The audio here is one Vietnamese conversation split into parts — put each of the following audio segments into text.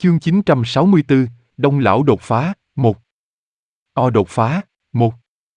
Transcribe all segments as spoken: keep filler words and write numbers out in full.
Chương chín trăm sáu mươi tư, Đông lão đột phá, một. O đột phá, một.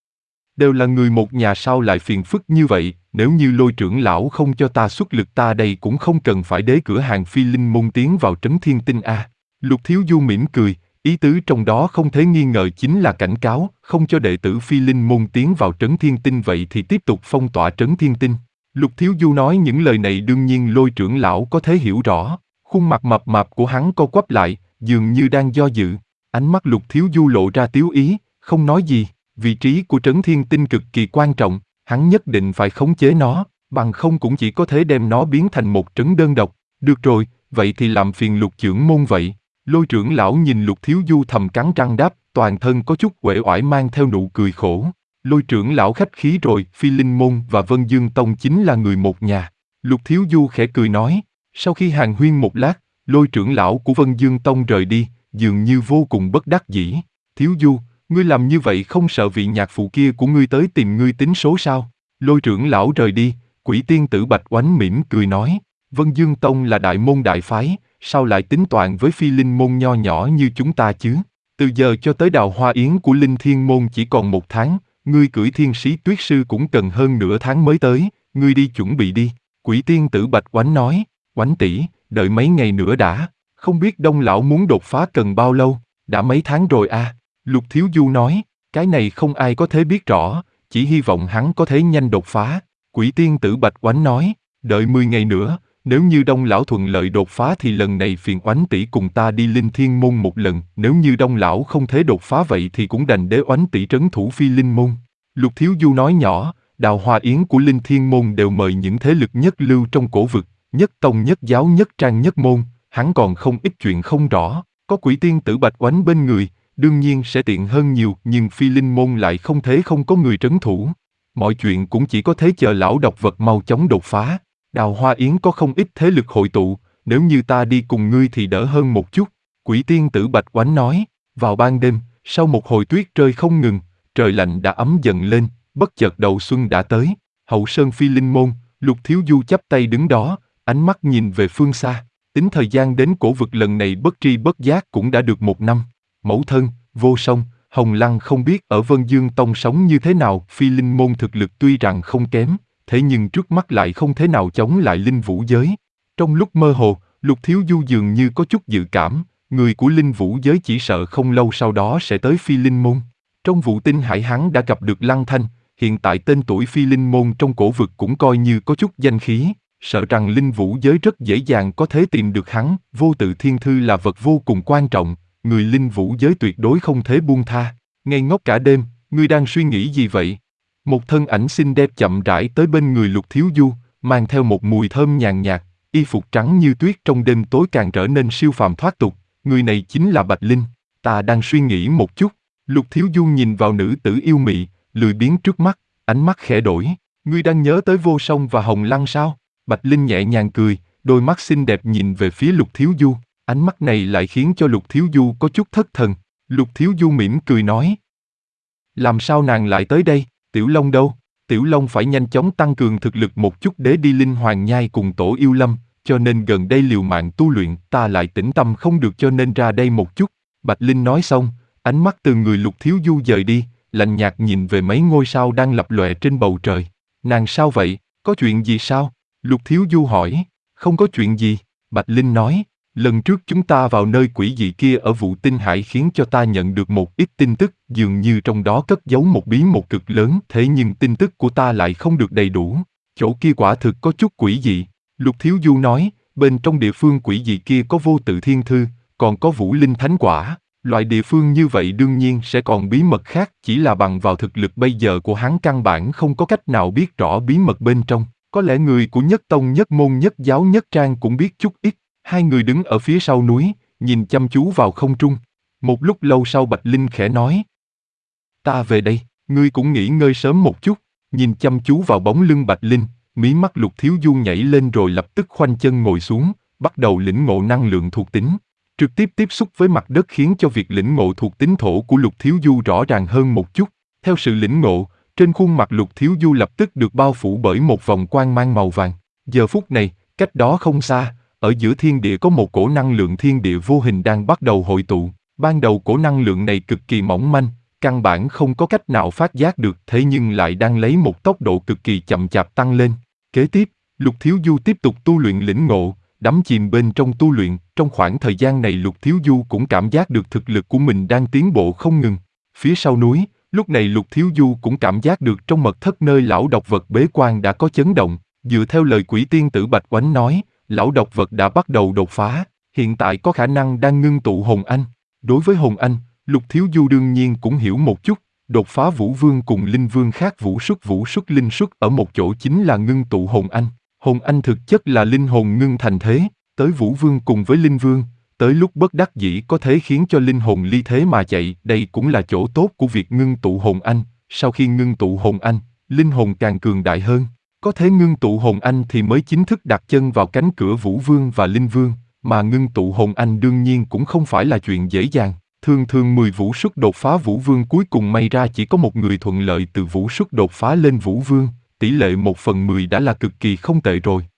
Đều là người một nhà sao lại phiền phức như vậy, nếu như Lôi trưởng lão không cho ta xuất lực ta đây cũng không cần phải đế cửa hàng phi linh môn tiến vào trấn thiên tinh a. Lục Thiếu Du mỉm cười, ý tứ trong đó không thể nghi ngờ chính là cảnh cáo, không cho đệ tử phi linh môn tiến vào trấn thiên tinh vậy thì tiếp tục phong tỏa trấn thiên tinh. Lục Thiếu Du nói những lời này đương nhiên Lôi trưởng lão có thể hiểu rõ, khuôn mặt mập mạp của hắn co quắp lại, dường như đang do dự. Ánh mắt Lục Thiếu Du lộ ra tiếu ý, không nói gì, vị trí của trấn thiên tinh cực kỳ quan trọng, hắn nhất định phải khống chế nó, bằng không cũng chỉ có thể đem nó biến thành một trấn đơn độc. Được rồi, vậy thì làm phiền Lục trưởng môn vậy. Lôi trưởng lão nhìn Lục Thiếu Du thầm cắn răng đáp, toàn thân có chút uể oải mang theo nụ cười khổ. Lôi trưởng lão khách khí rồi, Phi Linh Môn và Vân Dương Tông chính là người một nhà. Lục Thiếu Du khẽ cười nói, sau khi hàn huyên một lát, Lôi trưởng lão của Vân Dương Tông rời đi, dường như vô cùng bất đắc dĩ. Thiếu Du, ngươi làm như vậy không sợ vị nhạc phụ kia của ngươi tới tìm ngươi tính số sao? Lôi trưởng lão rời đi, Quỷ tiên tử Bạch Oánh mỉm cười nói, Vân Dương Tông là đại môn đại phái, sao lại tính toán với Phi Linh Môn nho nhỏ như chúng ta chứ? Từ giờ cho tới đào hoa yến của Linh Thiên Môn chỉ còn một tháng, ngươi cưỡi thiên sĩ tuyết sư cũng cần hơn nửa tháng mới tới, ngươi đi chuẩn bị đi. Quỷ tiên tử Bạch Oánh nói, Oánh tỷ, đợi mấy ngày nữa đã, không biết Đông lão muốn đột phá cần bao lâu, đã mấy tháng rồi à? Lục Thiếu Du nói, cái này không ai có thể biết rõ, chỉ hy vọng hắn có thể nhanh đột phá. Quỷ tiên tử Bạch Oánh nói, đợi mười ngày nữa, nếu như Đông lão thuận lợi đột phá thì lần này phiền Oánh tỷ cùng ta đi Linh Thiên Môn một lần, nếu như Đông lão không thể đột phá vậy thì cũng đành để Oánh tỷ trấn thủ Phi Linh Môn. Lục Thiếu Du nói nhỏ, đào hoa yến của Linh Thiên Môn đều mời những thế lực nhất lưu trong cổ vực, nhất tông nhất giáo nhất trang nhất môn, hắn còn không ít chuyện không rõ, có quỷ tiên tử Bạch Oánh bên người, đương nhiên sẽ tiện hơn nhiều, nhưng Phi Linh Môn lại không thể không có người trấn thủ. Mọi chuyện cũng chỉ có thế chờ lão độc vật mau chóng đột phá. Đào hoa yến có không ít thế lực hội tụ, nếu như ta đi cùng ngươi thì đỡ hơn một chút. Quỷ tiên tử Bạch Oánh nói, vào ban đêm, sau một hồi tuyết rơi không ngừng, trời lạnh đã ấm dần lên, bất chợt đầu xuân đã tới. Hậu sơn Phi Linh Môn, Lục Thiếu Du chắp tay đứng đó, ánh mắt nhìn về phương xa. Tính thời gian đến cổ vực lần này bất tri bất giác cũng đã được một năm. Mẫu thân, Vô Song, Hồng Lăng không biết ở Vân Dương Tông sống như thế nào. Phi Linh Môn thực lực tuy rằng không kém, thế nhưng trước mắt lại không thể nào chống lại linh vũ giới. Trong lúc mơ hồ, Lục Thiếu Du dường như có chút dự cảm, người của linh vũ giới chỉ sợ không lâu sau đó sẽ tới Phi Linh Môn. Trong vụ tinh hải hắn đã gặp được Lăng Thanh, hiện tại tên tuổi Phi Linh Môn trong cổ vực cũng coi như có chút danh khí, sợ rằng linh vũ giới rất dễ dàng có thể tìm được hắn. Vô tự thiên thư là vật vô cùng quan trọng, người linh vũ giới tuyệt đối không thể buông tha. Ngây ngốc cả đêm, ngươi đang suy nghĩ gì vậy? Một thân ảnh xinh đẹp chậm rãi tới bên người Lục Thiếu Du, mang theo một mùi thơm nhàn nhạt, y phục trắng như tuyết trong đêm tối càng trở nên siêu phàm thoát tục. Người này chính là Bạch Linh. Ta đang suy nghĩ một chút. Lục Thiếu Du nhìn vào nữ tử yêu mị, lười biếng trước mắt, ánh mắt khẽ đổi. Ngươi đang nhớ tới Vô Song và Hồng Lăng sao? Bạch Linh nhẹ nhàng cười, đôi mắt xinh đẹp nhìn về phía Lục Thiếu Du. Ánh mắt này lại khiến cho Lục Thiếu Du có chút thất thần. Lục Thiếu Du mỉm cười nói, làm sao nàng lại tới đây? Tiểu Long đâu? Tiểu Long phải nhanh chóng tăng cường thực lực một chút để đi Linh Hoàng Nhai cùng Tổ Yêu Lâm, cho nên gần đây liều mạng tu luyện, ta lại tĩnh tâm không được cho nên ra đây một chút. Bạch Linh nói xong, ánh mắt từ người Lục Thiếu Du dời đi, lạnh nhạt nhìn về mấy ngôi sao đang lập lòe trên bầu trời. Nàng sao vậy? Có chuyện gì sao? Lục Thiếu Du hỏi. Không có chuyện gì, Bạch Linh nói. Lần trước chúng ta vào nơi quỷ dị kia ở vụ tinh hải khiến cho ta nhận được một ít tin tức, dường như trong đó cất giấu một bí mật cực lớn, thế nhưng tin tức của ta lại không được đầy đủ. Chỗ kia quả thực có chút quỷ dị. Lục Thiếu Du nói, bên trong địa phương quỷ dị kia có vô tự thiên thư, còn có vũ linh thánh quả. Loại địa phương như vậy đương nhiên sẽ còn bí mật khác, chỉ là bằng vào thực lực bây giờ của hắn căn bản không có cách nào biết rõ bí mật bên trong. Có lẽ người của nhất tông nhất môn nhất giáo nhất trang cũng biết chút ít. Hai người đứng ở phía sau núi, nhìn chăm chú vào không trung. Một lúc lâu sau Bạch Linh khẽ nói, ta về đây, ngươi cũng nghỉ ngơi sớm một chút. Nhìn chăm chú vào bóng lưng Bạch Linh, mí mắt Lục Thiếu Du nhảy lên rồi lập tức khoanh chân ngồi xuống, bắt đầu lĩnh ngộ năng lượng thuộc tính. Trực tiếp tiếp xúc với mặt đất khiến cho việc lĩnh ngộ thuộc tính thổ của Lục Thiếu Du rõ ràng hơn một chút. Theo sự lĩnh ngộ, trên khuôn mặt Lục Thiếu Du lập tức được bao phủ bởi một vòng quang mang màu vàng. Giờ phút này, cách đó không xa, ở giữa thiên địa có một cổ năng lượng thiên địa vô hình đang bắt đầu hội tụ. Ban đầu cổ năng lượng này cực kỳ mỏng manh, căn bản không có cách nào phát giác được, thế nhưng lại đang lấy một tốc độ cực kỳ chậm chạp tăng lên. Kế tiếp, Lục Thiếu Du tiếp tục tu luyện lĩnh ngộ, đắm chìm bên trong tu luyện. Trong khoảng thời gian này Lục Thiếu Du cũng cảm giác được thực lực của mình đang tiến bộ không ngừng. Phía sau núi, lúc này Lục Thiếu Du cũng cảm giác được trong mật thất nơi lão độc vật bế quan đã có chấn động. Dựa theo lời quỷ tiên tử Bạch Oánh nói, lão độc vật đã bắt đầu đột phá, hiện tại có khả năng đang ngưng tụ hồn anh. Đối với hồn anh, Lục Thiếu Du đương nhiên cũng hiểu một chút, đột phá Vũ Vương cùng Linh Vương khác Vũ Xuất Vũ Xuất Linh Xuất ở một chỗ chính là ngưng tụ hồn anh. Hồn anh thực chất là linh hồn ngưng thành thế, tới Vũ Vương cùng với Linh Vương, tới lúc bất đắc dĩ có thể khiến cho linh hồn ly thế mà chạy, đây cũng là chỗ tốt của việc ngưng tụ hồn anh. Sau khi ngưng tụ hồn anh, linh hồn càng cường đại hơn, có thể ngưng tụ hồn anh thì mới chính thức đặt chân vào cánh cửa Vũ Vương và Linh Vương, mà ngưng tụ hồn anh đương nhiên cũng không phải là chuyện dễ dàng. Thường thường mười Vũ Xuất đột phá Vũ Vương cuối cùng may ra chỉ có một người thuận lợi từ Vũ Xuất đột phá lên Vũ Vương, tỷ lệ một phần mười đã là cực kỳ không tệ rồi.